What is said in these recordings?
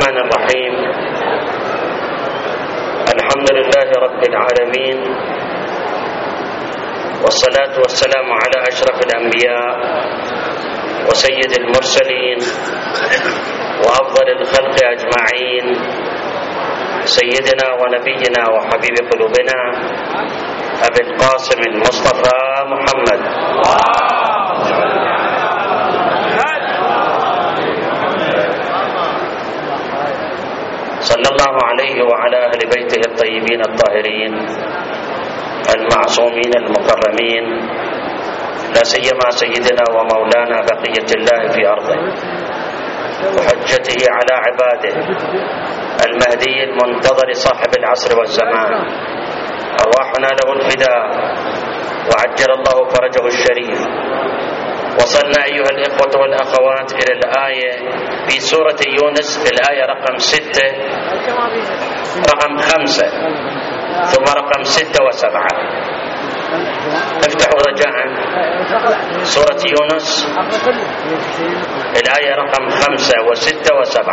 الرحمن الرحيم. الحمد لله رب العالمين، والصلاة والسلام على أشرف الأنبياء وسيد المرسلين وأفضل الخلق أجمعين، سيدنا ونبينا وحبيب قلوبنا أبي القاسم المصطفى محمد صلى الله عليه وعلى أهل بيته الطيبين الطاهرين المعصومين المكرمين، لا سيما سيدنا ومولانا بقية الله في أرضه وحجته على عباده المهدي المنتظر صاحب العصر والزمان، أرواحنا له الفداء وعجل الله فرجه الشريف. وصلنا أيها الإخوة والأخوات إلى الآية في سورة يونس، الآية رقم 6 رقم 5 ثم رقم 6 و7. افتحوا رجاء سورة يونس الآية رقم 5 و6 و7.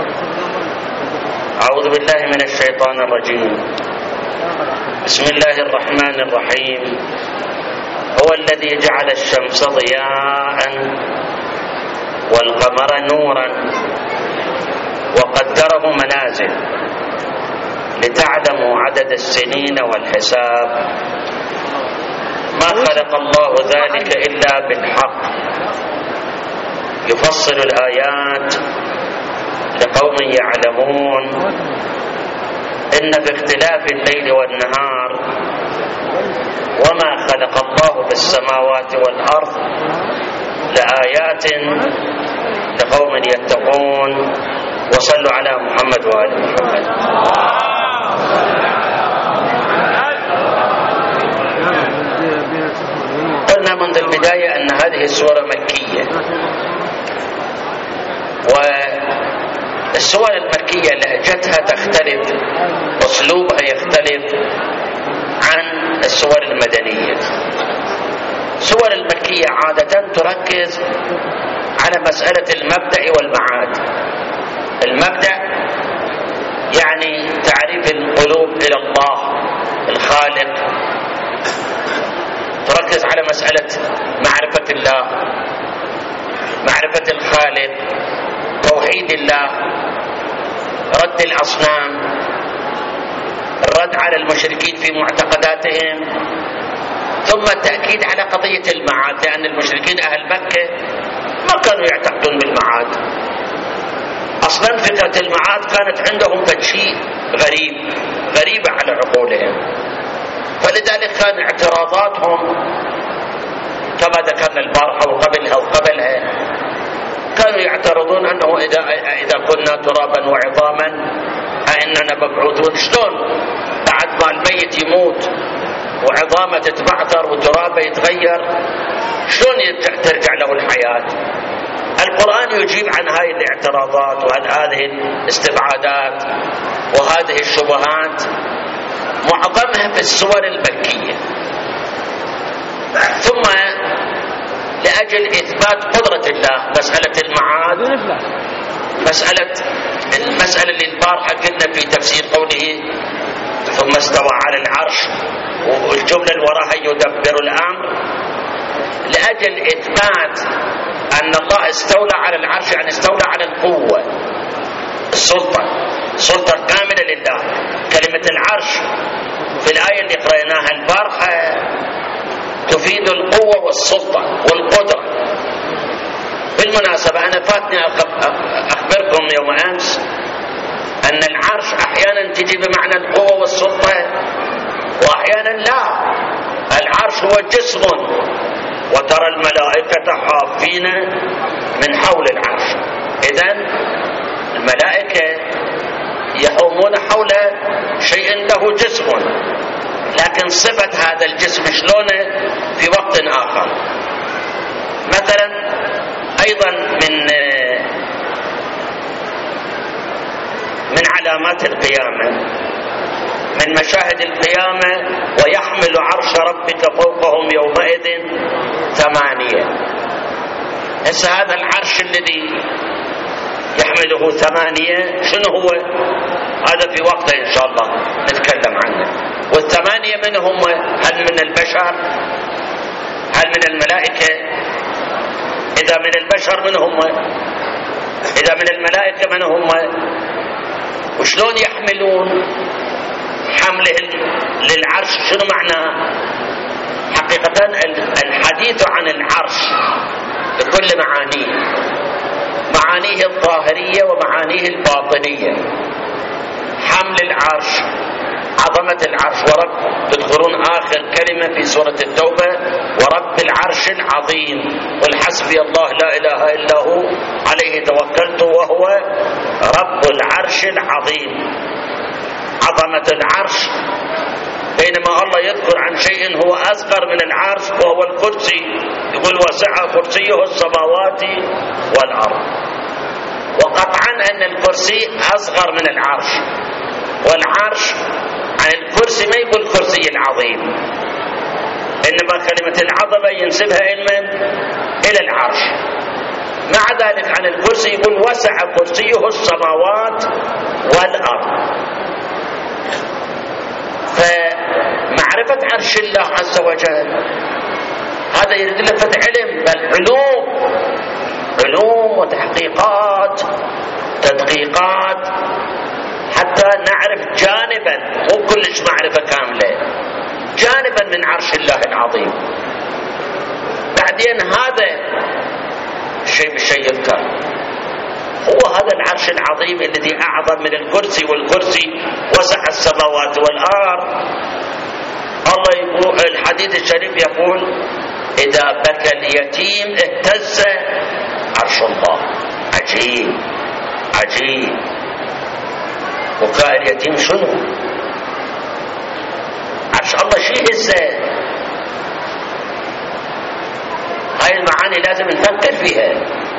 أعوذ بالله من الشيطان الرجيم. بسم الله الرحمن الرحيم. هو الذي جعل الشمس ضياء والقمر نورا وقدره منازل لتعلموا عدد السنين والحساب، ما خلق الله ذلك إلا بالحق يفصل الآيات لقوم يعلمون. إن في اختلاف الليل والنهار وما خلق الله في السماوات والأرض لآيات لقوم يتقون. وصلوا على محمد وآل محمد. قلنا منذ البداية أن هذه السورة مكية، والسور المكية لهجتها تختلف، أسلوبها يختلف عن السور المدنية. السور المكية عادة تركز على مسألة المبدأ والمعاد. المبدأ يعني تعريف القلوب إلى الله الخالق، تركز على مسألة معرفة الله، معرفة الخالق، توحيد الله، رد الأصنام، الرد على المشركين في معتقداتهم، ثم التأكيد على قضية المعاد، لأن المشركين أهل مكة ما كانوا يعتقدون بالمعاد أصلا. فكرة المعاد كانت عندهم شيء غريبة على عقولهم، فلذلك كان اعتراضاتهم كما ذكرنا البارحة وقبلها كانوا يعترضون أنه إذا كنا ترابا وعظاما أئننا مبعوثون. شلون بعد ما الميت يموت وعظامه تتبعثر وترابه يتغير، شلون ترجع له الحياة؟ القرآن يجيب عن هذه الاعتراضات وعن هذه الاستبعادات وهذه الشبهات، معظمها في السور المكية. ثم لأجل إثبات قدرة الله، مسألة المعاد، المسألة اللي البارحة قلنا في تفسير قوله ثم استوى على العرش، والجملة اللي وراها يدبر الأمر، لأجل إثبات أن الله استولى على العرش، يعني استولى على القوة، السلطة كاملة لله. كلمة العرش في الآية اللي قرأناها البارحة تفيد القوة والسلطة والقدرة. بالمناسبة أنا فاتني أخبركم يوم أمس أن العرش أحيانا تجي بمعنى القوة والسلطة وأحيانا لا. العرش هو جسم، وترى الملائكة حافين من حول العرش. إذن الملائكة يحومون حول شيء له جسم، لكن صفة هذا الجسم شلونه في وقت آخر. مثلا أيضا من علامات القيامة، من مشاهد القيامة ويحمل عرش ربك فوقهم يومئذ 8. هسه هذا العرش الذي يحمله 8. شنو هو؟ هذا في وقته إن شاء الله نتكلم عنه. وال8 من هم؟ هل من البشر؟ هل من الملائكة؟ إذا من البشر من هم؟ إذا من الملائكة من هم؟ وشلون يحملون؟ حمله للعرش شنو معناه؟ حقيقة الحديث عن العرش بكل معانيه الظاهرية ومعانيه الباطنية. حمل العرش، عظمة العرش، ورب تذكرون آخر كلمة في سورة التوبة: ورب العرش العظيم، قل حسبي الله لا إله إلا هو عليه توكلت وهو رب العرش العظيم. عظمة العرش، بينما الله يذكر عن شيء هو أصغر من العرش وهو الكرسي، يقول وسع كرسيه السماوات والأرض. وقطعا أن الكرسي أصغر من العرش، والعرش عن الكرسي ما يقول كرسي العظيم، إنما كلمة العظمة ينسبها إلى العرش. مع ذلك عن الكرسي يقول وسع كرسيه السماوات والأرض. فمعرفة عرش الله عز وجل هذا يدل علم، بل علوم وتحقيقات تدقيقات حتى نعرف جانبا، مو كلش معرفة كاملة، جانبا من عرش الله العظيم. بعدين هذا شيء بالشيء يذكر، هو هذا العرش العظيم الذي أعظم من الكرسي، والكرسي وسع السماوات والأرض. الله يقول، الحديث الشريف يقول: إذا بكى اليتيم اهتز عرش الله. عجيب عجيب. بكاء اليتيم شنو؟ عرش الله شيء هزه. هاي المعاني لازم نفكر فيها.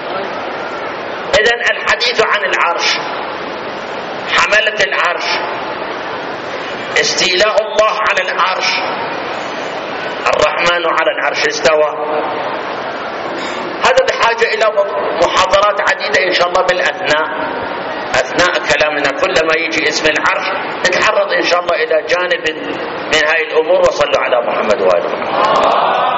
إذن الحديث عن العرش، حملة العرش، استيلاء الله على العرش، الرحمن على العرش استوى. هذا بحاجة إلى محاضرات عديدة إن شاء الله أثناء كلامنا. كلما يجي اسم العرش نتعرض إن شاء الله إلى جانب من هاي الأمور. وصلوا على محمد وآله محمد.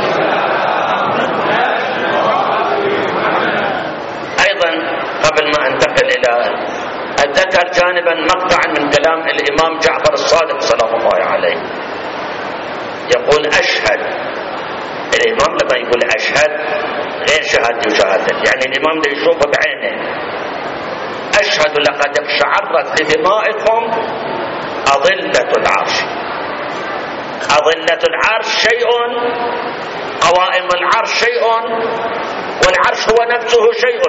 قبل ما انتقل إلى أتذكر جانبا مقطعا من كلام الإمام جعفر الصادق سلام الله عليه، يقول: أشهد. الإمام لما يقول أشهد غير شهادة وشهادة، يعني الإمام ده يشوفه بعينه. أشهد لقد اقشعرت لدمائكم أظلة العرش. أظلة العرش شيء، قوائم العرش شيء، والعرش هو نفسه شيء.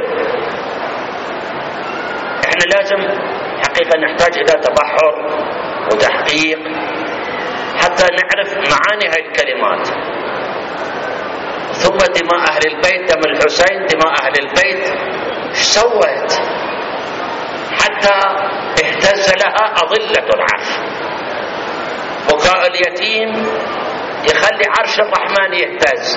احنا لازم حقيقة نحتاج الى تبحر وتحقيق حتى نعرف معاني هاي الكلمات. ثم دماء اهل البيت، دم الحسين، دماء اهل البيت ايش سوت حتى اهتز لها أظلة العرش؟ بكاء اليتيم يخلي عرش الرحمن يهتز.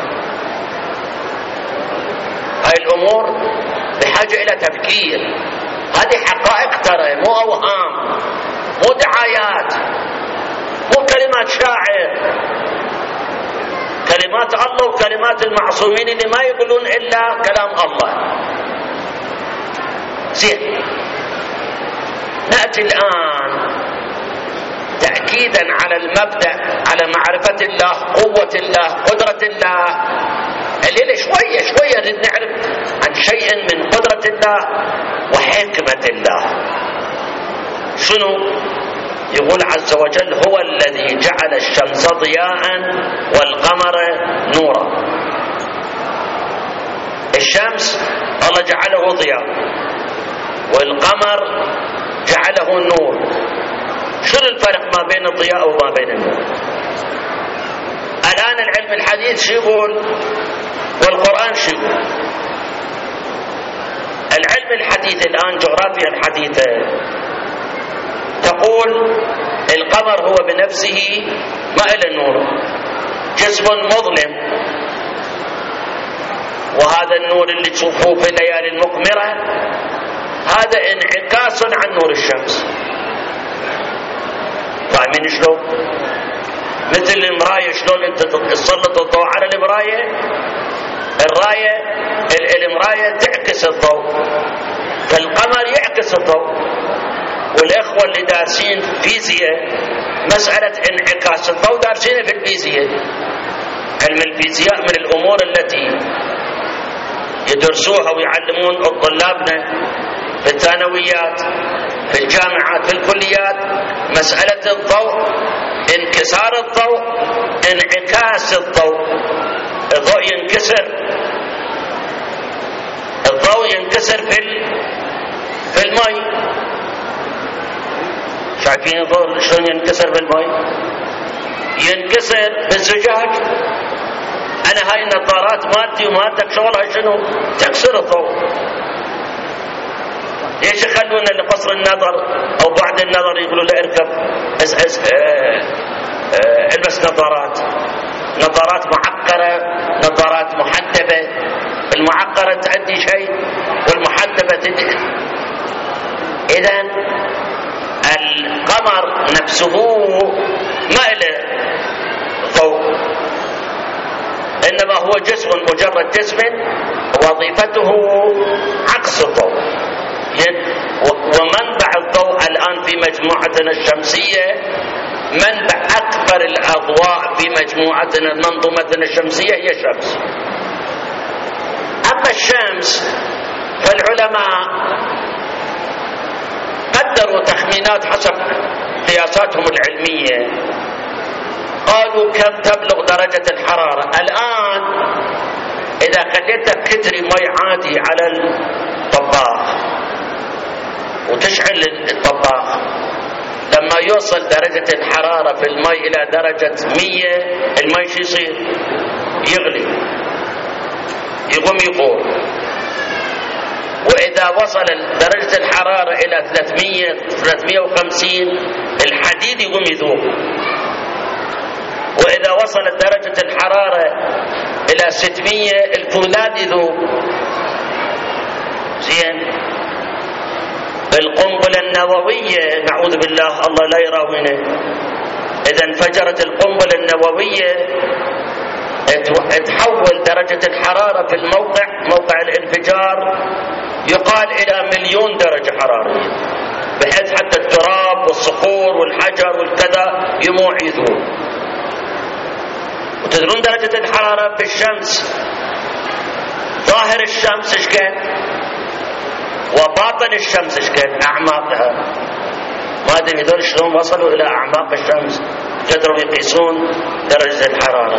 هاي الامور بحاجة الى تفكير. هذه حقائق ترى، مو اوهام، مو دعايات، مو كلمات شاعر. كلمات الله وكلمات المعصومين اللي ما يقولون الا كلام الله. زين، نأتي الآن تأكيدا على المبدأ، على معرفة الله، قوة الله، قدرة الله. الليلة شوية نريد نعرف عن شيء من قدرة الله وحكمة الله. شنو؟ يقول عز وجل: هو الذي جعل الشمس ضياء والقمر نورا. الشمس الله جعله ضياء، والقمر جعله نور. شنو الفرق ما بين الضياء وما بين النور؟ الآن العلم الحديث شو يقول والقرآن شو يقول؟ العلم الحديث الآن، جغرافيا الحديثة تقول القمر هو بنفسه ما إله نور، جسم مظلم وهذا النور اللي تشوفوه في الليالي المقمرة هذا انعكاس عن نور الشمس. فاهمين شلون؟ مثل المراية، شلون انت تسلط الضوء على المراية، المراية تعكس الضوء، فالقمر يعكس الضوء. والإخوة اللي دارسين فيزياء مسألة انعكاس الضوء دارسينها في الفيزياء. علم الفيزياء من الأمور التي يدرسوها ويعلمون طلابنا في الثانويات في الجامعات في الكليات، مسألة الضوء، انكسار الضوء، انعكاس الضوء. الضوء ينكسر في الماء. شايفين الضوء شلون ينكسر بالماء؟ ينكسر بالزجاج. انا هاي النظارات مالتي ومالتك شغلها شنو؟ تكسر الضوء. ليش يخلونا لقصر النظر او بعد النظر يقولوا له اركب البس نظارات معقرة، نظارات محدبة. المعقرة تأدي شيء والمحدبة تدي. إذن القمر نفسه ما له ضوء، إنما هو جسم، مجرد جسم وظيفته عكس الضوء. ومنبع الضوء الآن في مجموعتنا الشمسية، منبع أكبر الأضواء في مجموعتنا منظومتنا الشمسية هي الشمس. أما الشمس فالعلماء قدروا تخمينات حسب قياساتهم العلمية، قالوا كم تبلغ درجة الحرارة. الآن إذا خليتك كتري مي عادي على الطباخ وتشعل الطباخ، لما يوصل درجة الحرارة في المي إلى درجة 100 المي شو يصير؟ يغلي، يقوم يفور. وإذا وصل درجة الحرارة إلى 300-350 الحديد يقوم يذوب. وإذا وصلت درجة الحرارة إلى 600 الفولاذ يذوب. زين. القنبلة النووية نعوذ بالله الله لا يراوينا، إذا انفجرت القنبلة النووية تحول درجة الحرارة في موقع الانفجار يقال إلى 1,000,000 درجة حرارية، بحيث حتى التراب والصخور والحجر والكذا يموع يذوب. وتدرون درجة الحرارة في الشمس، ظاهر الشمس ايش كان وباطن الشمس ايش كان، أعماقها. ما أدري هذول شلون وصلوا إلى أعماق الشمس، قدروا يقيسون درجة الحرارة.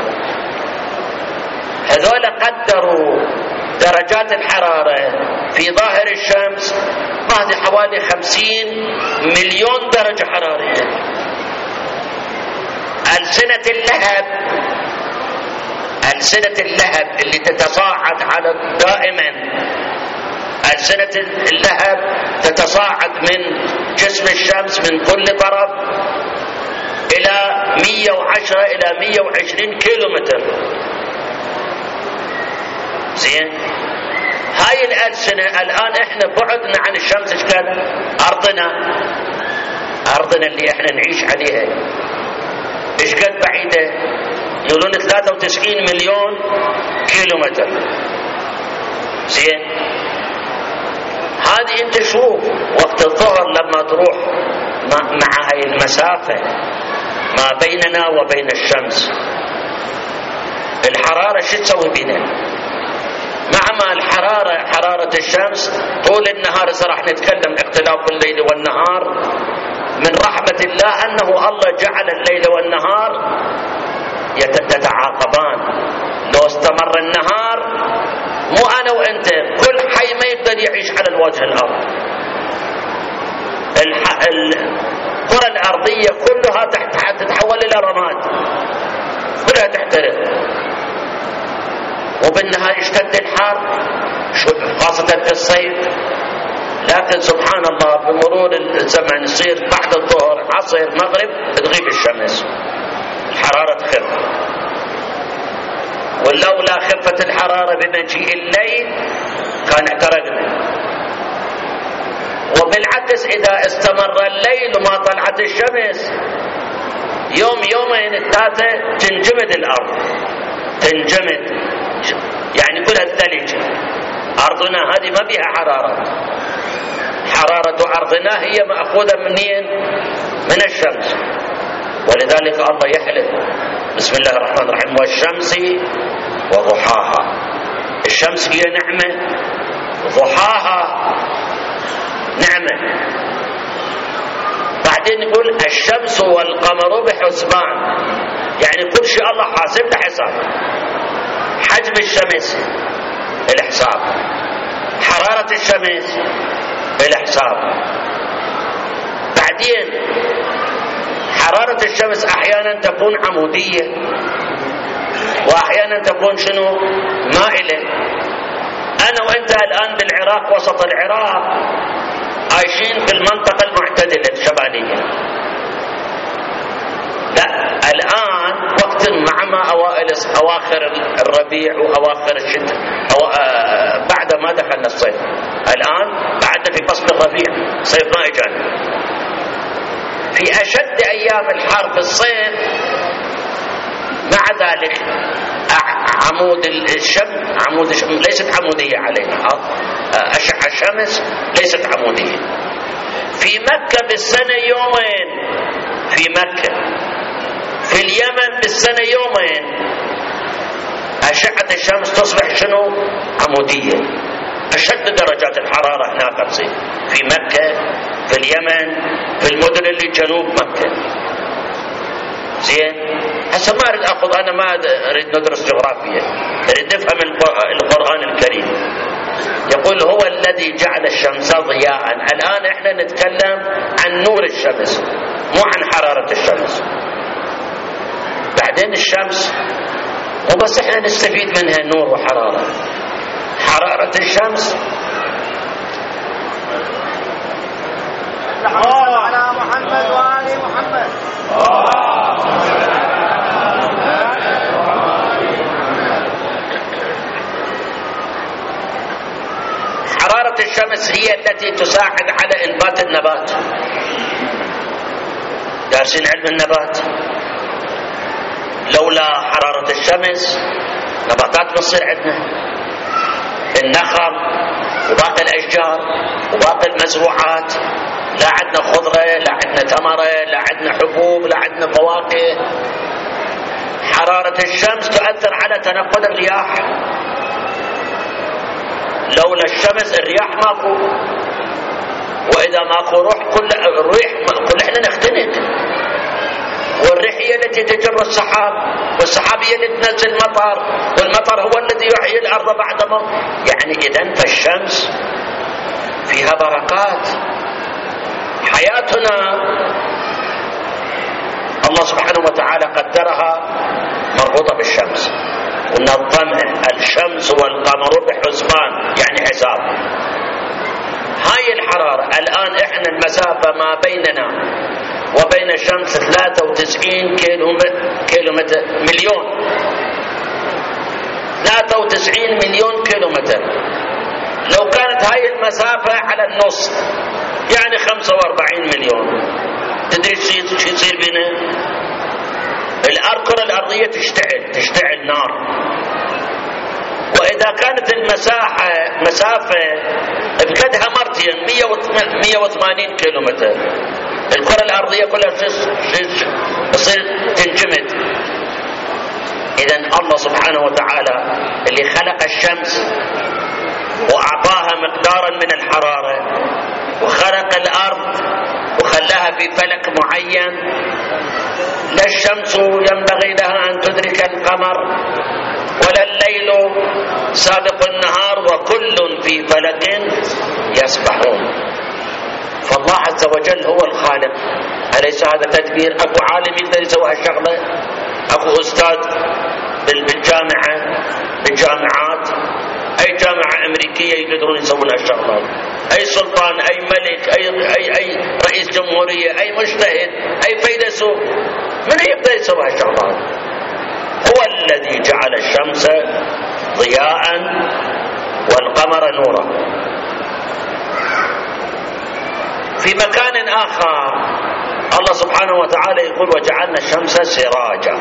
هذول قدروا درجات الحرارة في ظاهر الشمس هذه حوالي 50,000,000 درجة حرارية. ألسنة اللهب اللي تتصاعد على دائما، ألسنة اللهب تتصاعد من جسم الشمس من كل طرف إلى 110 إلى 120 كيلومتر. زين. هاي الألسنة الآن احنا بعدنا عن الشمس ايش كان؟ أرضنا اللي احنا نعيش عليها ايش قد بعيدة؟ يقولون 93 مليون كيلومتر. زين. هذه انت شوف وقت الظهر لما تروح مع هاي المسافة ما بيننا وبين الشمس، الحرارة شو تسوي بنا؟ مع الحرارة، حرارة الشمس طول النهار. إذا راح نتكلم اختلاف الليل والنهار، من رحمة الله أنه الله جعل الليل والنهار يتعاقبان. لو استمر النهار مو أنا وأنت، كل حي ما يقدر يعيش على الوجه الأرض. الكرة الأرضية كلها تتحول إلى رماد، كلها تحترق. وبالنهار يشتد الحر خاصة في الصيف. لكن سبحان الله بمرور الزمن يصير بعد الظهر عصر مغرب تغيب الشمس، الحرارة تخف. ولولا خفة الحرارة بمجيء الليل كان احترقنا. وبالعكس إذا استمر الليل وما طلعت الشمس يوم يومين الثلاثة تنجمد الأرض، تنجمد، يعني كلها الثلج. أرضنا هذه ما بها حرارة، حرارة أرضنا هي مأخوذة منين؟ من الشمس. ولذلك الله يحلف بسم الله الرحمن الرحيم والشمس وضحاها. الشمس هي نعمة، ضحاها نعمة. بعدين يقول الشمس والقمر بحسبان، يعني كل شيء الله حاسب له حساب. حجم الشمس الحساب، حرارة الشمس الحساب. بعدين حرارة الشمس أحيانا تكون عمودية وأحيانا تكون شنو؟ مائلة. أنا وأنت الآن بالعراق، وسط العراق، عايشين في المنطقة المعتدلة الشمالية. لا، الآن وقت مع أواخر الربيع وأواخر الشتاء، بعد ما دخلنا الصيف. الآن بعدنا في فصل الربيع، صيف ما إجانا. في أشد أيام الحر في الصيف، مع ذلك عمود الشمس ليست عمودية علينا، أشعة الشمس ليست عمودية. في مكة بالسنة يومين، في مكة، في اليمن بالسنة يومين أشعة الشمس تصبح شنو؟ عمودية. أشد درجات الحرارة هناك تصير في مكة، في اليمن، في المدن اللي جنوب مكة. زين، هسه ما أريد أخذ، أنا ما أريد ندرس جغرافيا، أريد نفهم القرآن الكريم. يقول هو الذي جعل الشمس ضياء. الآن إحنا نتكلم عن نور الشمس مو عن حرارة الشمس. بعدين الشمس مو بس إحنا نستفيد منها نور وحرارة. حرارة الشمس على محمد وآل محمد. حرارة الشمس هي التي تساعد على إنبات النبات. دارسين علم النبات، لولا حرارة الشمس نباتات ما تصير عندنا. النخل وباقي الأشجار وباقي المزروعات، لا عندنا خضرة، لا عندنا ثمرة، لا عندنا حبوب، لا عندنا فواكه. حرارة الشمس تؤثر على تنقل الرياح. لولا الشمس الرياح ماكو، وإذا ماكو كل احنا نختنق. والريح هي التي تجر السحاب، والسحاب هي التي تنزل المطر، والمطر هو الذي يحيي الأرض بعد موت. يعني إذن فالشمس فيها بركات. حياتنا الله سبحانه وتعالى قدرها مربوطة بالشمس، ونظمها الشمس والقمر بحسبان، يعني حساب. هاي الحرارة الآن إحنا المسافة ما بيننا وبين الشمس 93 كيلومتر، مليون، 93 مليون كيلومتر. لو كانت هاي المسافة على النص، يعني 45 مليون، تدري شو يصير بنا؟ الكرة الأرضية تشتعل نار. وإذا كانت المسافة بقدها مرتين 180 كيلومتر، الكرة الأرضية كلها تصير تنجمد. إذن الله سبحانه وتعالى اللي خلق الشمس وأعطاها مقدارا من الحرارة، وخلق الأرض وخلاها في فلك معين، لا الشمس ينبغي لها أن تدرك القمر ولا الليل سابق النهار، وكل في فلك يسبحون. فالله عز وجل هو الخالق. أليس هذا تدبير؟ أكو عالم يقدر يسوي هالشغلة؟ أكو أستاذ بالجامعات، أي جامعة أمريكية يقدرون يسوون هالشغلات؟ أي سلطان، أي ملك، أي رئيس جمهورية، أي مجتهد، أي فيلسوف، من يقدر يسوي هالشغلات؟ هو الذي جعل الشمس ضياء والقمر نورا. في مكان آخر الله سبحانه وتعالى يقول وجعلنا الشمس سراجا،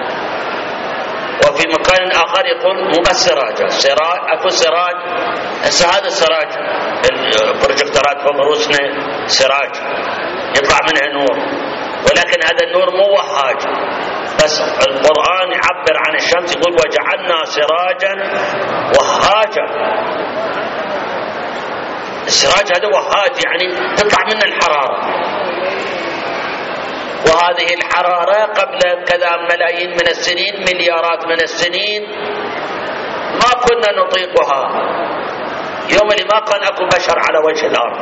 وفي مكان آخر يقول مو بس سراجا، أكو سراج. هذا السراج البروجكتورات فوق رؤوسنا سراج يطلع منها نور، ولكن هذا النور مو وهاج، بس القرآن يعبر عن الشمس يقول وجعلنا سراجا وهاجا. السراج هذا وهاج يعني تطلع منه الحرارة، وهذه الحرارة قبل كذا ملايين من السنين، مليارات من السنين ما كنا نطيقها، يوم اللي ما كان اكو بشر على وجه الارض.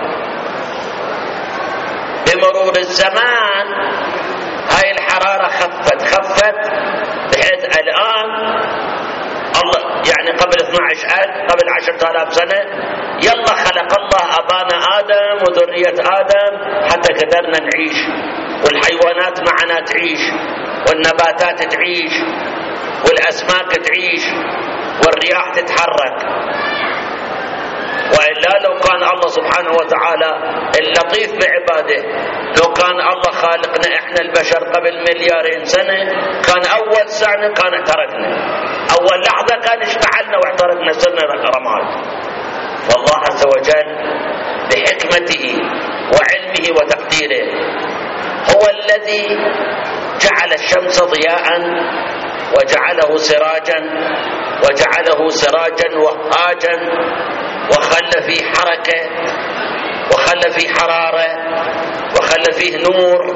بمرور الزمان هاي الحرارة خفت بحيث الآن الله يعني قبل 10,000 سنة يلا خلق الله أبانا آدم وذرية آدم حتى قدرنا نعيش، والحيوانات معنا تعيش، والنباتات تعيش، والأسماك تعيش، والرياح تتحرك. وإلا لو كان الله سبحانه وتعالى اللطيف بعباده، لو كان الله خالقنا إحنا البشر قبل مليارين سنة، كان أول سنة كان احترقنا، أول لحظة كان اشتعلنا واحترقنا صرنا رماد. والله عز وجل بحكمته وعلمه وتقديره هو الذي جعل الشمس ضياء وجعله سراجا وهاجا، وخلى فيه حركة، وخلى فيه حرارة، وخلى فيه نور.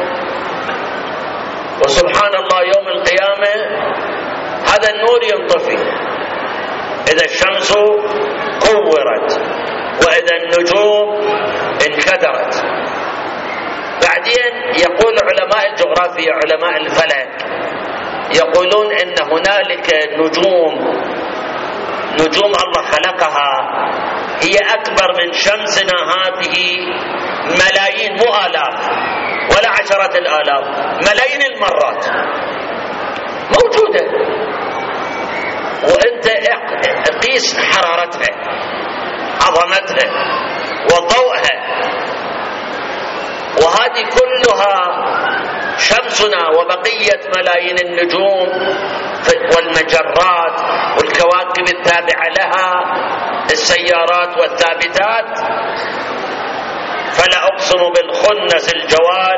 وسبحان الله يوم القيامة هذا النور ينطفي إذا الشمس كورت وإذا النجوم انكدرت. بعدين يقول علماء الجغرافيا علماء الفلك يقولون إن هنالك نجوم الله خلقها هي أكبر من شمسنا هذه ملايين، مو آلاف ولا عشرات الآلاف، ملايين المرات موجودة. وانت قيس حرارتها، عظمتها، وضوءها، وهذه كلها شمسنا وبقية ملايين النجوم والمجرات والكواكب التابعة لها، السيارات والثابتات. فلا أقسم بالخنس الجوار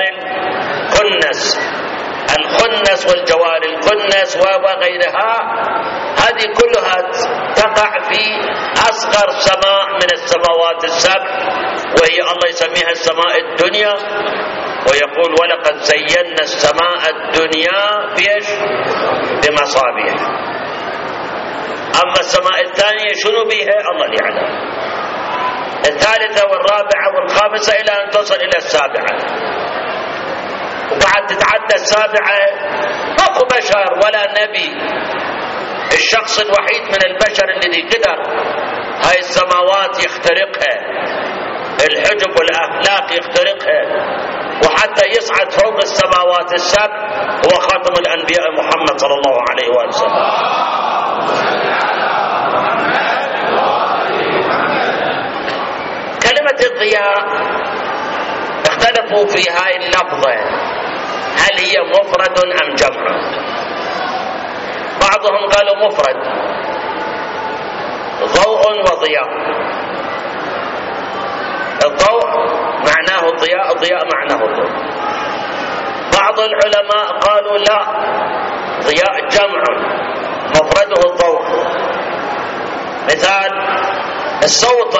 الخنس والجوار الكنس وغيرها، هذه كلها تقع في أصغر سماء من السماوات السبع، وهي الله يسميها السماء الدنيا، ويقول ولقد زينا السماء الدنيا بمصابيح. أما السماء الثانية شنو بها الله يعلم، الثالثة والرابعة والخامسة إلى أن تصل إلى السابعة، وبعد تتعدى السابعة ماكو بشر ولا نبي. الشخص الوحيد من البشر الذي قدر هاي السماوات يخترقها، الحجب والأخلاق يخترقها، وحتى يصعد فوق السماوات السبع هو خاتم الأنبياء محمد صلى الله عليه وسلم. كلمة الضياء اختلفوا في هاي اللفظة، هل هي مفرد أم جمع؟ بعضهم قالوا مفرد، ضوء وضياء. الضوء معناه الضياء، الضياء معناه الضوء. بعض العلماء قالوا لا، ضياء جمع مفرده الضوء. مثال الصوت،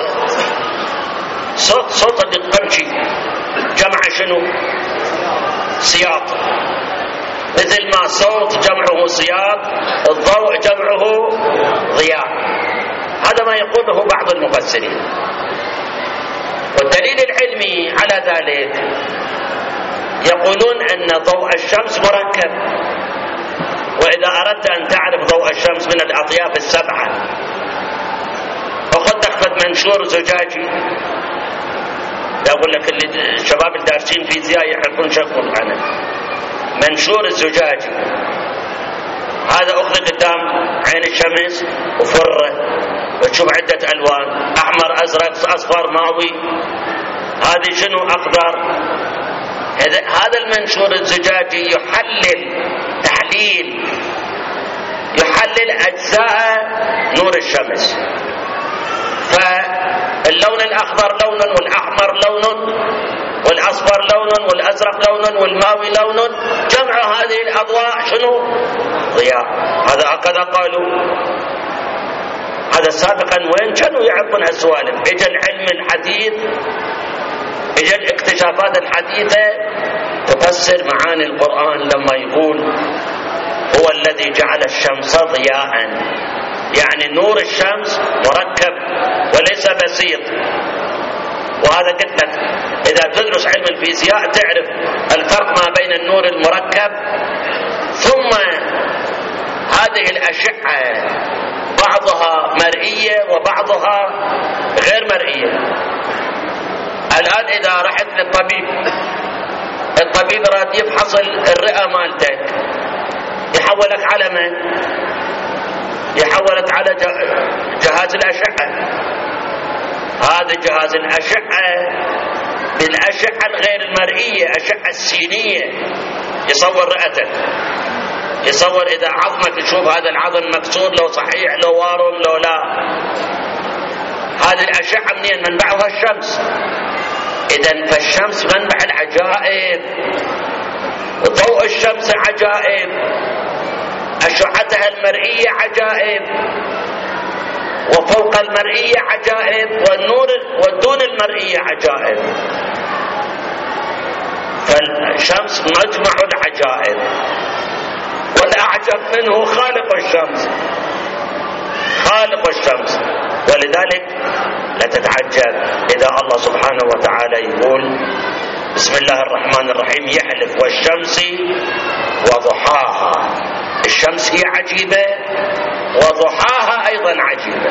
صوت اللي تمشي جمع شنو؟ سياط. مثل ما صوت جمعه سياط، الضوء جمعه ضياء. هذا ما يقوله بعض المفسرين، والدليل العلمي على ذلك يقولون أن ضوء الشمس مركب، وإذا أردت أن تعرف ضوء الشمس من الأطياف السبعة فقد تأخذ منشور زجاجي. أقول لك اللي الشباب الدارسين فيزياء يعرفون شكل عنه، منشور الزجاجي هذا أخذ قدام عين الشمس وفره وتشوف عدة ألوان، أحمر أزرق أصفر ماوي، هذه شنو أخضر. هذا المنشور الزجاجي يحلل أجزاء نور الشمس. فاللون الأخضر لون، والأحمر لون، والأصفر لون، والأزرق لون، والماوي لون، جمع هذه الأضواء شنو؟ ضياء. هذا هكذا قالوا. هذا سابقا وين كانوا يعرفون هالسوالف؟ اجى العلم الحديث، اجى الاكتشافات الحديثة تفسر معاني القرآن لما يقول هو الذي جعل الشمس ضياء، يعني نور الشمس مركب وليس بسيط. وهذا قلت لك إذا تدرس علم الفيزياء تعرف الفرق ما بين النور المركب ثم هذه الأشعة، بعضها مرئية وبعضها غير مرئية. الآن إذا رحت للطبيب، الطبيب راد يفحص الرئة مالتك، يحولك على من؟ يحولك على جهاز الأشعة. هذا جهاز الأشعة بالأشعة الغير المرئية، أشعة السينية، يصور رئتك، يصور إذا عظمك، يشوف هذا العظم مكسور لو صحيح لو وارم لو لا. هذه الأشعة منين؟ منبعها الشمس. إذن فالشمس منبع العجائب، وضوء الشمس عجائب، أشعتها المرئية عجائب، وفوق المرئية عجائب، والنور والدون المرئية عجائب. فالشمس مجمع العجائب، والأعجب منه خالق الشمس، خالق الشمس. ولذلك لا تتعجب إذا الله سبحانه وتعالى يقول بسم الله الرحمن الرحيم يحلف والشمس وضحاها. الشمس هي عجيبة وضحاها أيضا عجيبة.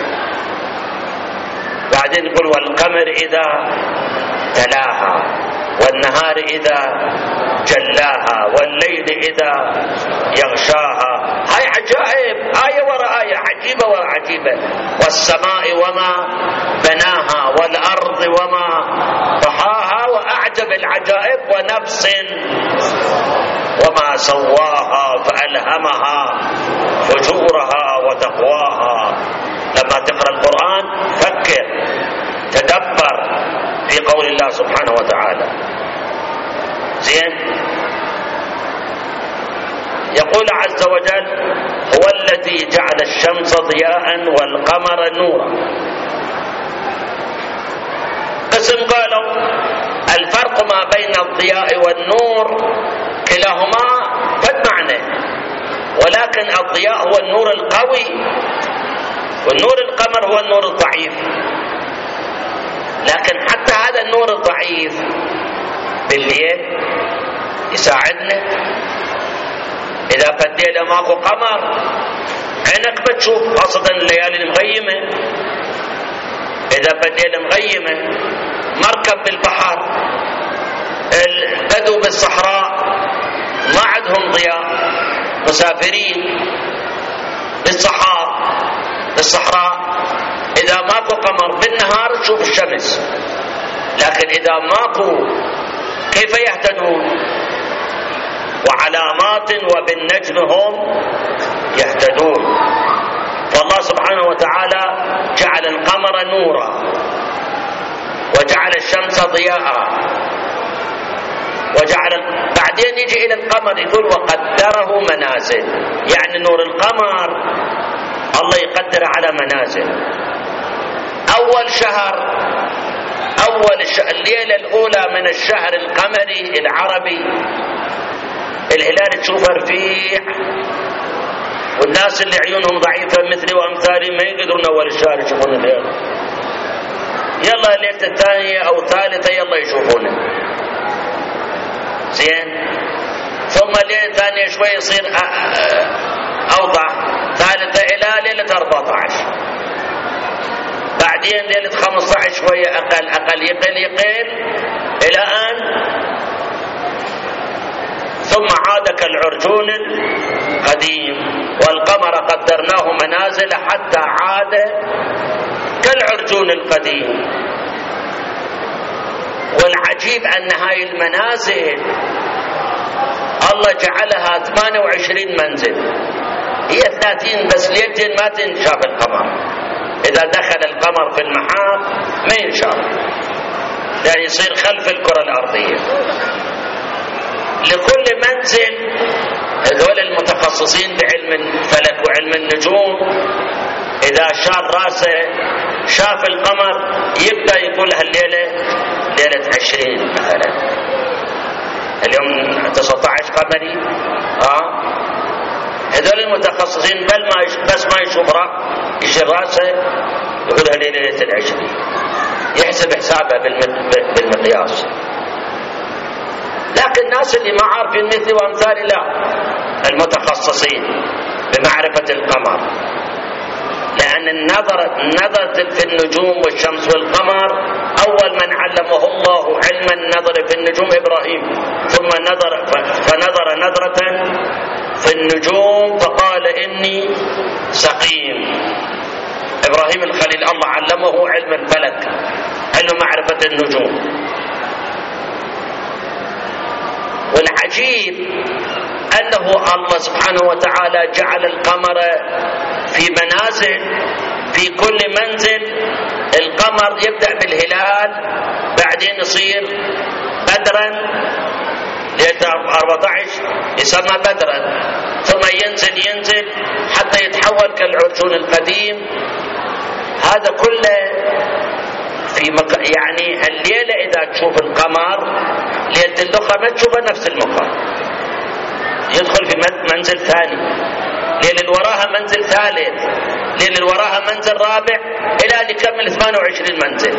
بعدين يقول والقمر إذا تلاها، والنهار إذا جلاها، والليل إذا يغشاها. هاي عجائب، آية وراء آية، عجيبة وراء عجيبة. والسماء وما بناها، والأرض وما طحاها، وأعجب العجائب ونفس وما سواها فألهمها فجورها وتقواها. لما تقرأ القرآن فكر، تدبر في قول الله سبحانه وتعالى. زين. يقول عز وجل هو الذي جعل الشمس ضياء والقمر نورا. قسم قالوا الفرق ما بين الضياء والنور كلاهما قد معنى، ولكن الضياء هو النور القوي، والنور القمر هو النور الضعيف. لكن حتى هذا النور الضعيف بالليل يساعدنا. إذا بالليل ماكو قمر عينك بتشوف، خاصة الليالي المغيمة. إذا بالليل مغيمة، مركب بالبحر، البدو بالصحراء ما عندهم ضياء، مسافرين بالصحراء إذا ماكو قمر بالنهار تشوف الشمس، لكن إذا ماكو كيف يهتدون؟ وعلامات وبالنجم هم يهتدون. فالله سبحانه وتعالى جعل القمر نورا، وجعل الشمس ضياء، بعدين يجي إلى القمر يقول وقدره منازل. يعني نور القمر الله يقدر على منازل. الليلة الأولى من الشهر القمري العربي الهلال تشوفه رفيع، والناس اللي عيونهم ضعيفة مثلي وأمثالي ما يقدرون أول الشهر يشوفون الهلال. يلا الليلة الثانية أو الثالثة يلا يشوفونه. زين. ثم الليلة الثانية شوي يصير أوضح، ثالثة إلى ليلة 14، بعدين ليلة 15 شوية أقل يقل إلى أن ثم عاد كالعرجون القديم، والقمر قدرناه منازل حتى عاد كالعرجون القديم. والعجيب أن هاي المنازل الله جعلها 28 منزل، هي 30 بس ليلتين ما تنشاف القمر. إذا دخل القمر في المحاط ما ينشاف، يعني يصير خلف الكرة الأرضية. لكل منزل هذول المتخصصين بعلم الفلك وعلم النجوم إذا شار راسه شاف القمر يبدأ يقول هالليلة ليلة 20 مثلا، اليوم 19 قمري. هذول المتخصصين بس ما يشوف يشير راسه يقول هالليلة ليلة 20، يحسب حسابه بالمقياس. لكن الناس اللي ما عارفين مثلي وامثالي لا، المتخصصين بمعرفة القمر، لأن النظر في النجوم والشمس والقمر أول من علمه الله علم النظر في النجوم إبراهيم، ثم فنظر نظرة في النجوم فقال إني سقيم. إبراهيم الخليل الله علمه علم الفلك، علم معرفة النجوم. والعجيب أنه الله سبحانه وتعالى جعل القمر في منازل، في كل منزل القمر يبدأ بالهلال، بعدين يصير بدرا ليلة 14 يسمى بدرا، ثم ينزل حتى يتحول كالعرجون القديم. هذا كله في يعني الليلة إذا تشوف القمر ليلة الأخرى ما تشوفه نفس المكان، يدخل في منزل ثاني، ليلة اللي وراها منزل ثالث، ليلة اللي وراها منزل رابع، إلى أن يكمل 28 منزل.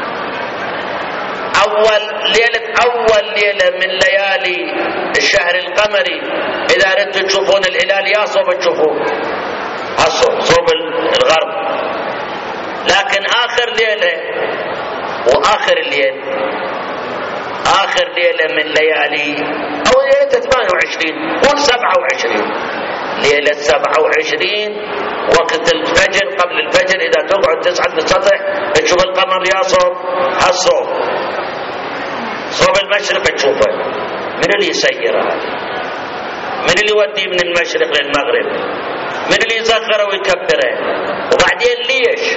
أول ليلة من ليالي الشهر القمري إذا أردتوا تشوفون الهلال يا صوب تشوفوه صوب الغرب، لكن آخر ليلة وآخر الليل آخر ليلة من ليالي أو ليلة 28 قول 27 ليلة 27 وقت الفجر، قبل الفجر إذا تقعد تصعد للسطح تشوف القمر يا صوب هالصوب صوب المشرق تشوفه. من اللي يسير هذا؟ من اللي يوديه من المشرق للمغرب؟ من اللي يزخره ويكبره؟ وبعدين ليش؟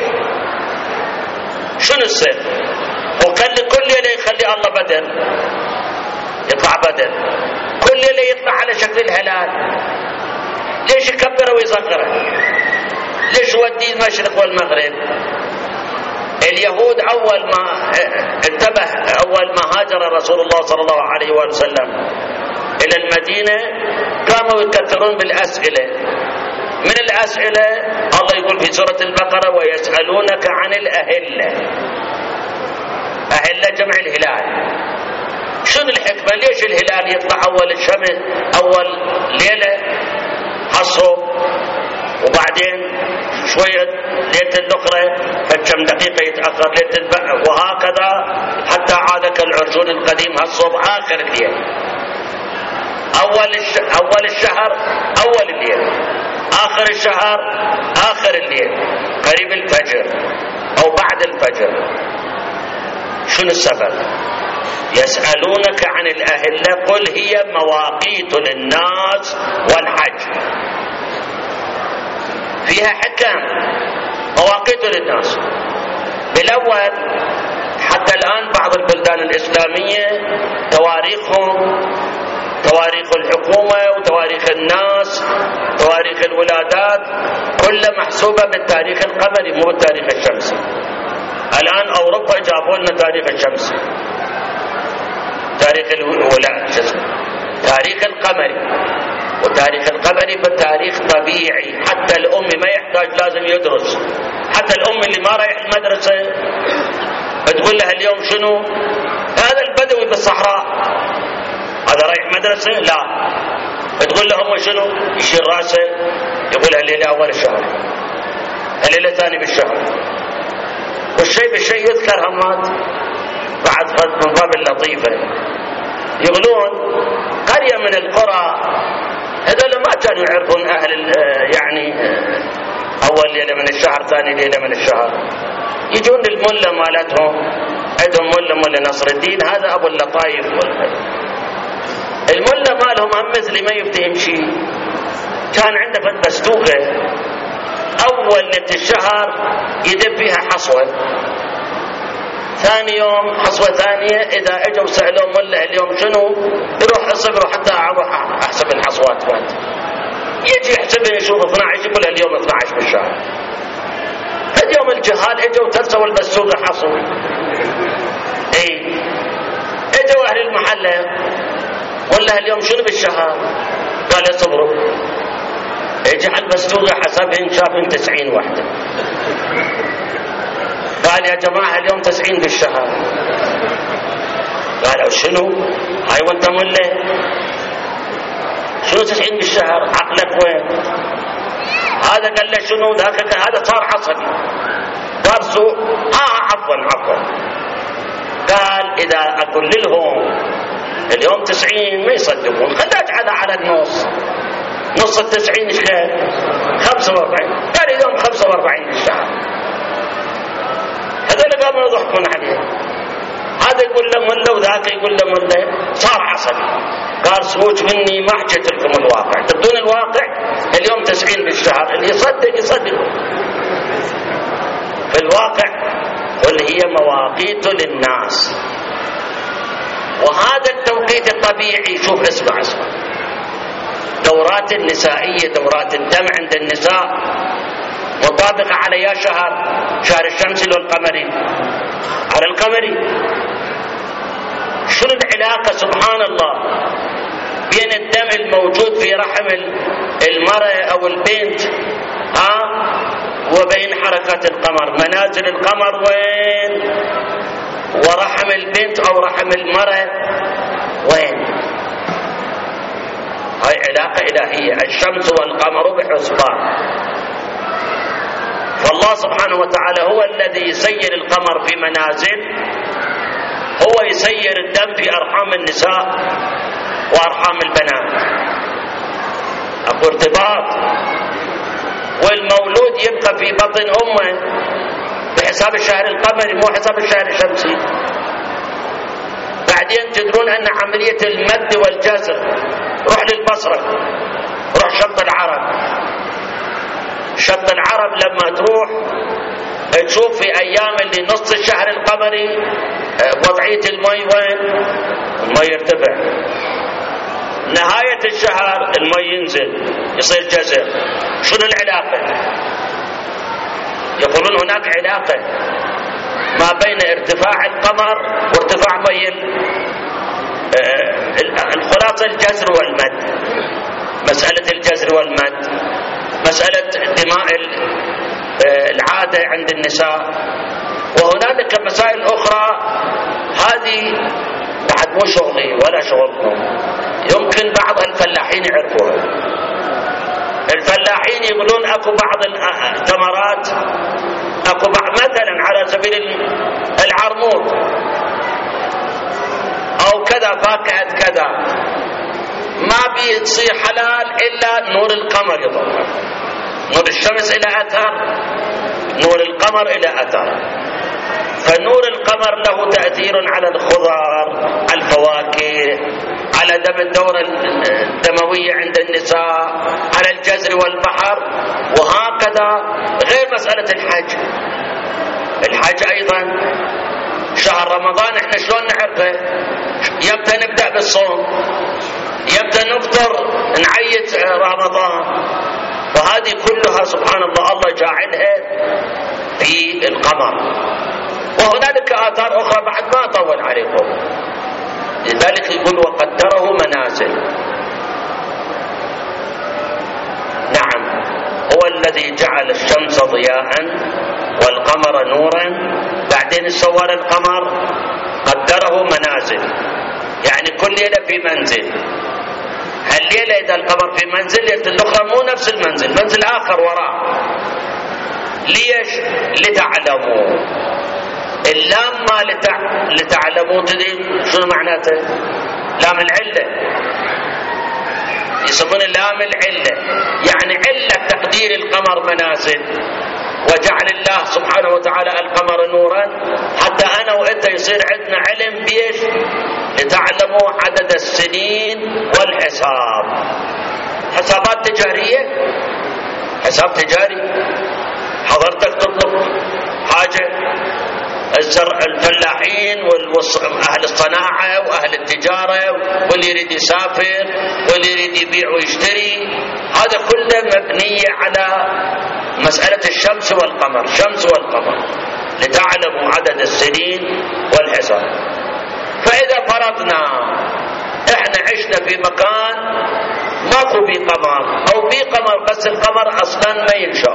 شنو السر؟ وكان كل ليلة يخلي الله بدر يطلع بدر، كل ليلة يطلع على شكل الهلال، ليش يكبره ويصغره؟ ليش يوديه المشرق والمغرب؟ اليهود أول ما انتبه، أول ما هاجر رسول الله صلى الله عليه وسلم إلى المدينة قاموا يكثرون بالأسئلة. من الأسئلة الله يقول في سورة البقرة ويسألونك عن الأهلة، أهلة جمع الهلال. شنو الحكمة؟ ليش الهلال يطلع أول الشمس أول ليلة الصبح وبعدين شوية ليلة الأخرى فكم دقيقة يتأخر ليلة وهكذا حتى عاد كالعرجون القديم الصبح آخر الليل، أول الشهر أول الليل، آخر الشهر آخر الليل، قريب الفجر أو بعد الفجر. شنو السبب؟ يسألونك عن الأهلة قل هي مواقيت للناس والحج، فيها حكم مواقيت للناس. بالأول حتى الآن بعض البلدان الإسلامية تواريخهم تواريخ الحكومة وتواريخ الناس تواريخ الولادات كلها محسوبة بالتاريخ القمري مو بالتاريخ الشمسي. الآن أوروبا جابوا لنا تاريخ الشمسي، تاريخ تاريخ القمري، وتاريخ القمري بالتاريخ طبيعي، حتى الأم ما يحتاج لازم يدرس. حتى الأم اللي ما رايح المدرسة بتقول لها اليوم شنو؟ هذا البدوي بالصحراء هذا رايح مدرسة؟ لا. بتقول لهم شنو؟ يشير راسه يقول هالليلة أول الشهر، هالليلة ثاني بالشهر، والشيء بالشيء يذكر همات بعد من باب اللطيفة. يقولون قرية من القرى هذول ما كانوا يعرفون أهل يعني أول ليلة من الشهر ثاني ليلة من الشهر، يجون الملة مالتهم، عندهم ملة نصر الدين، هذا أبو اللطايف. الملة مالهم هم مثل ما يفتهم شيء، كان عنده فد بستوغة أول ليلة الشهر يدب فيها حصوة، ثاني يوم حصوة ثانية، إذا اجوا سألوا ملة اليوم شنو، يروح يصبروا حتى أروح أحسب الحصوات مالت، يجي يحسب يشوف 12 يقول اليوم 12 بالشهر. اليوم الجهال اجوا ترسوا البسوقة حصو، اي اجوا اهل المحلة ولا اليوم شنو بالشهر، قال يصبروا، اجي على البسوقة حسبهن شافهن 90 وحدة، قال يا جماعة اليوم 90 بالشهر، قالوا شنو هاي وانت ملة شنو 90 بالشهر، عقلك وين؟ هذا قال له شنو ذاك، هذا صار عصبي، قال سوء عفوا، قال إذا أقول لهم اليوم 90 ما يصدقون، خلها اجعلها على النص، نص 90 ايش كان 45، قال اليوم 45 بالشهر. هذول قاموا يضحكون عليه، هذا يقول له مله وذاك يقول له مله، صار عصبي، قال سوج مني ما حكيت لكم الواقع، تبدون الواقع اليوم 90 بالشهر، اللي يصدق في الواقع، قل هي مواقيت للناس، وهذا التوقيت الطبيعي. شوف اسمع دورات النسائية، دورات الدم عند النساء مطابقة على يا شهر الشمس والقمري، على القمري. شنو العلاقة سبحان الله بين الدم الموجود في رحم المرأة أو البنت وبين حركات القمر؟ منازل القمر وين، ورحم البنت أو رحم المرأة وين؟ هاي علاقة إلهية، الشمس والقمر بحسبان. فالله سبحانه وتعالى هو الذي يسير القمر في منازل، هو يسير الدم في أرحام النساء وأرحام البنات، أكو ارتباط، والمولود يبقى في بطن أمه بحساب الشهر القمري مو حساب الشهر الشمسي. بعدين تدرون أن عملية المد والجزر، روح للبصرة، روح شط العرب لما تروح تشوف في أيام اللي نص الشهر القمري وضعية المي وين؟ المي يرتفع، نهاية الشهر المي ينزل يصير جزر. شنو العلاقة؟ يقولون هناك علاقة ما بين ارتفاع القمر وارتفاع مي الخلاصة الجزر والمد، مسألة الجزر والمد، مسألة دماء العادة عند النساء، وهنالك مسائل أخرى هذه بعد مو شغلي ولا شغلكم، يمكن بعض الفلاحين يعرفوها. الفلاحين يقولون اكو بعض الثمرات، اكو بعض مثلا على سبيل العرموط او كذا فاكهة كذا ما بيصير حلال الا نور القمر يظهر، نور الشمس الى اثر، نور القمر الى اثر. فنور القمر له تأثير على الخضار، على الفواكه، على دم الدورة الدموية عند النساء، على الجزر والبحر، وهكذا. غير مسألة الحج أيضا شهر رمضان احنا شلون نعرفه؟ يبدأ نبدأ بالصوم، يبدأ نفطر نعيد رمضان، وهذه كلها سبحان الله جاعلها في القمر. وهنالك آثار أخرى بعد ما أطول عليكم، لذلك يقول وقدره منازل. نعم، هو الذي جعل الشمس ضياء والقمر نورا، بعدين سوى القمر قدره منازل، يعني كل ليلة في منزل. هالليلة إذا القمر في منزل، ليلة الأخرى مو نفس المنزل، منزل آخر وراء. ليش؟ لتعلموا. اللام ما لتعلموا تدري شنو معناته؟ لام العلة. يسمون اللام العلة، يعني علة تقدير القمر منازل، وجعل الله سبحانه وتعالى القمر نورا حتى أنا وإنت يصير عندنا علم بيش لتعلموا عدد السنين والحساب. حسابات تجارية، حساب تجاري، حضرتك تطلب حاجة، الفلاحين وأهل الصناعة وأهل التجارة واللي يريد يسافر واللي يريد يبيع ويشتري، هذا كله مبني على مسألة الشمس والقمر، شمس والقمر، لتعلموا عدد السنين والحساب. فإذا فرضنا احنا عشنا في مكان ماكو بيه قمر او بيه قمر بس القمر اصلا ما ينشاف،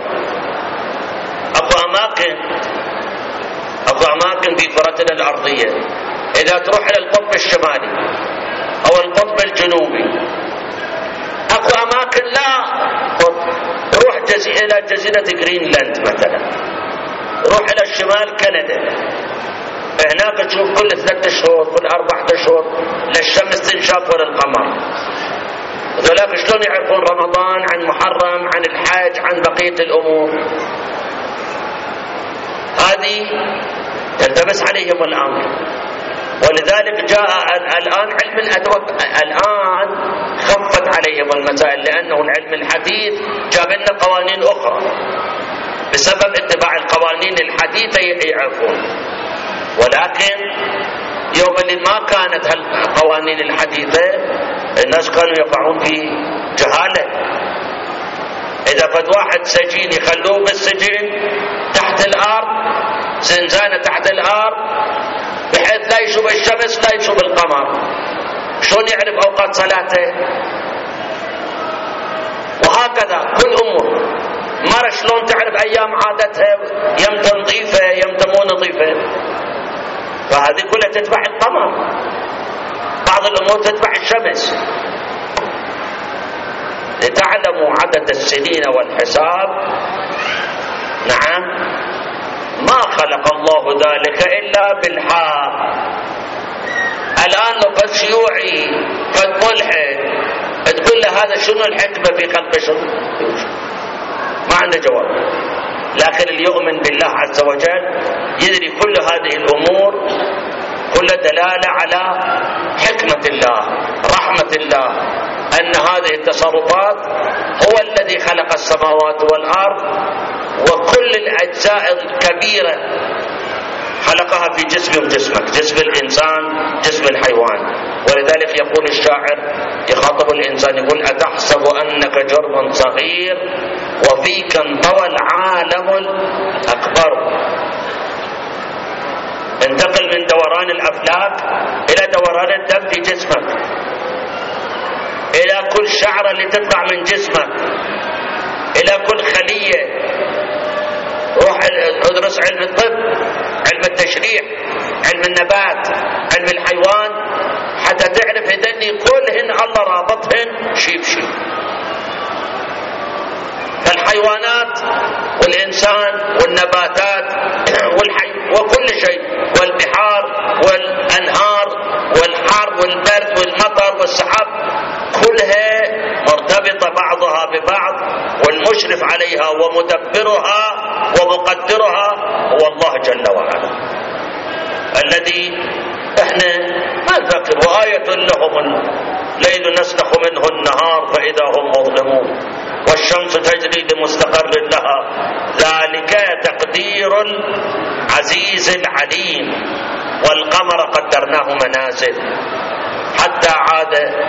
اكو اماكن في كرتنا الارضيه اذا تروح الى القطب الشمالي او القطب الجنوبي، اكو اماكن لا روح الى جزيره جرينلاند مثلا، روح الى الشمال كندا، هناك تشوف كل 3 شهور كل 4 اشهر لا الشمس تنشاف ولا القمر. ذولاك شلون يعرفون رمضان عن محرم عن الحج عن بقيه الامور؟ هذه تلتبس عليهم الامر. ولذلك جاء الان علم الادوات، الان خفت عليهم المسائل لانه العلم الحديث جاب لنا قوانين اخرى، بسبب اتباع القوانين الحديثه يعرفون. ولكن يوم اللي ما كانت هالقوانين الحديثة الناس كانوا يقعون في جهالة. إذا فد واحد سجين يخلوه بالسجن تحت الأرض، زنزانة تحت الأرض، بحيث لا يشوف الشمس لا يشوف القمر، شلون يعرف أوقات صلاته؟ وهكذا كل أمور. مرة شلون تعرف أيام عادتها، يمتى نظيفة يمتى مو نظيفة؟ فهذه كلها تتبع القمر، بعض الأمور تتبع الشمس. لتعلموا عدد السنين والحساب. نعم، ما خلق الله ذلك إلا بالحق. الآن لو قد شيوعي قد ملحد تقول له هذا شنو الحكمة في خلق شنو؟ ما عنده جواب. لكن اللي يؤمن بالله عز وجل يدري كل هذه الأمور كل دلالة على حكمة الله رحمة الله، أن هذه التصرفات هو الذي خلق السماوات والأرض وكل الأجزاء الكبيرة خلقها في جسمي وجسمك، جسم الإنسان جسم الحيوان. ولذلك يقول الشاعر يخاطب الإنسان يقول أتحسب أنك جرم صغير وفيك انطوى العالم الأكبر. انتقل من دوران الأفلاك إلى دوران الدم في جسمك، إلى كل شعرة اللي تطلع من جسمك، إلى كل خلية. روح ادرس علم الطب، علم التشريح، علم النبات، علم الحيوان، حتى تعرف هذني كلهن الله رابطهن شيء بشيء. فالحيوانات والإنسان والنباتات وكل شيء، والبحار والأنهار والحر والبرد والمطر والسحاب، كلها مرتبطة بعضها ببعض، والمشرف عليها ومدبرها ومقدرها هو الله جل وعلا، الذي احنا ما نفكر. وآية لهم الليل نسلخ منه النهار فإذا هم مظلمون والشمس تجري لمستقر لها ذلك تقدير العزيز العليم والقمر قدرناه منازل حتى عاد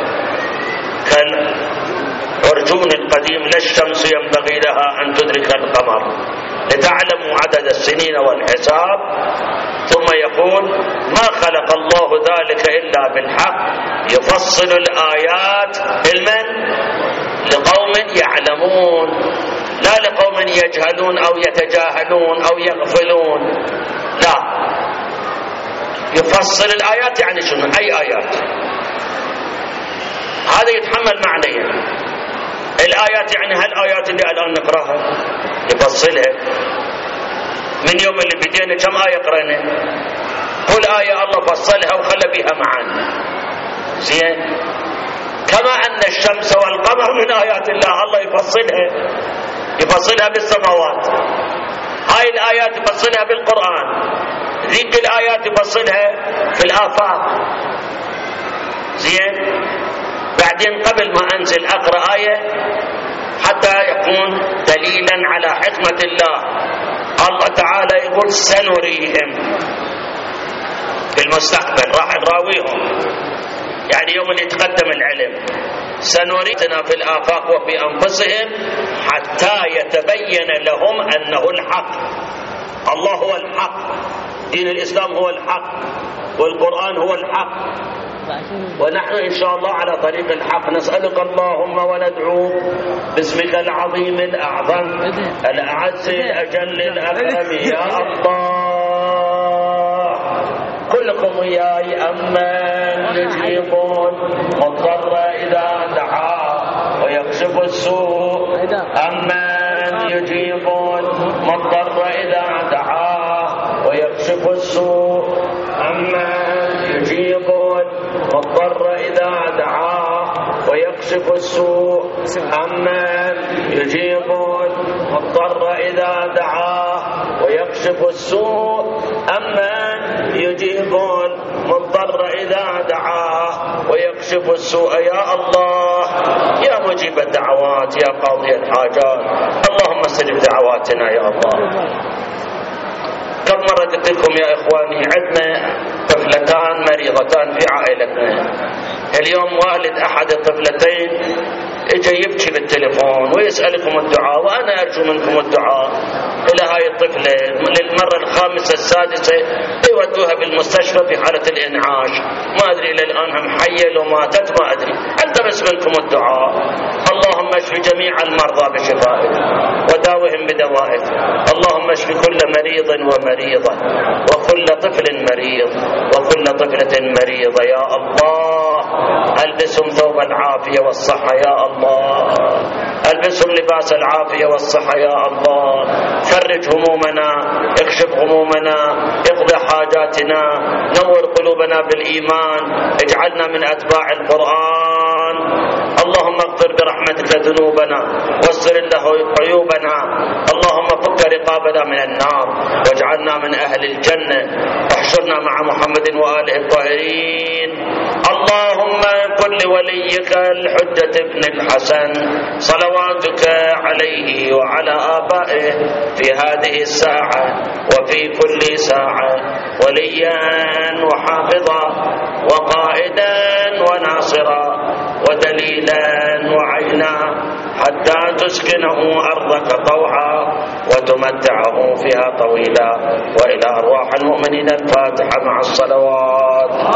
كالعرجون القديم لا الشمس ينبغي لها أن تدرك القمر لتعلموا عدد السنين والحساب. ثم يقول ما خلق الله ذلك إلا بالحق يفصل الآيات لقوم يعلمون لا لقوم يجهلون أو يتجاهلون أو يغفلون، لا، يفصل الآيات. يعني شنو؟ أي آيات؟ هذا يتحمل معنيين. الآيات يعني هالآيات اللي الآن نقراها يفصلها. من يوم اللي بدينا كم آية قرأنا؟ كل آية الله فصلها وخلى بها معاني. زين، كما أن الشمس والقمر من آيات الله، الله يفصلها بالسماوات. هاي الآيات يفصلها بالقرآن، ذيك الآيات يفصلها في الآفاق. زين، بعدين قبل ما أنزل أقرأ آية حتى يكون دليلا على حكمة الله. الله تعالى يقول سنريهم في المستقبل، راح نراويهم، يعني يوم اللي يتقدم العلم. سنرينا في الآفاق وفي أنفسهم حتى يتبين لهم أنه الحق. الله هو الحق، دين الإسلام هو الحق، والقرآن هو الحق، ونحن إن شاء الله على طريق الحق. نسألك اللهم وندعوك باسمك العظيم الأعظم الأعز الأجل الأكرم يا الله. كلكم وياي أمن يجيبون مضطر إذا دعاه ويكشف السوء. أمن يجيبون مضطر إذا دعاه ويكشف السوء. أمن يجيبون مضطر إذا دعاه ويكشف السوء. أمن يجيبون مضطر إذا دعاه ويكشف السوء. أمن يجيبون مضطر إذا دعاه ويكشف السوء. يا الله يا مجيب الدعوات يا قاضي الحاجات، اللهم استجب دعواتنا يا الله. كم مرة قلت لكم يا إخواني عندنا طفلتان مريضتان في عائلتنا. اليوم والد أحد الطفلتين اجى يبكي بالتليفون ويسألكم الدعاء، وأنا أرجو منكم الدعاء إلى هاي الطفلة. للمرة الخامسة السادسة يودوها بالمستشفى في حالة الإنعاش، ما أدري إلى الآن هم حية لو ماتت ما أدري. ألتمس منكم الدعاء. اللهم اشف جميع المرضى بشفائك وداوهم بدوائك. اللهم اشف كل مريض ومريضة وكل طفل مريض وكل طفلة مريضة يا الله. ألبسهم ثوب العافية والصحة يا الله، ألبسهم لباس العافية والصحة يا الله. فرج همومنا، اكشف همومنا، اقضي حاجاتنا، نور قلوبنا بالإيمان، اجعلنا من أتباع القرآن. اللهم اغفر برحمتك ذنوبنا واستر له عيوبنا. اللهم فك رقابنا من النار واجعلنا من أهل الجنة. احشرنا مع محمد وآله الطاهرين. اللهم كن لوليك الحجة ابن الحسن صلواتك عليه وعلى آبائه في هذه الساعة وفي كل ساعة وليا وحافظا وقائدا وناصرا ودليلا وعينا، حتى تسكنه أرضك طوعا وتمتعه فيها طويلا. وإلى أرواح المؤمنين الفاتحة مع الصلوات.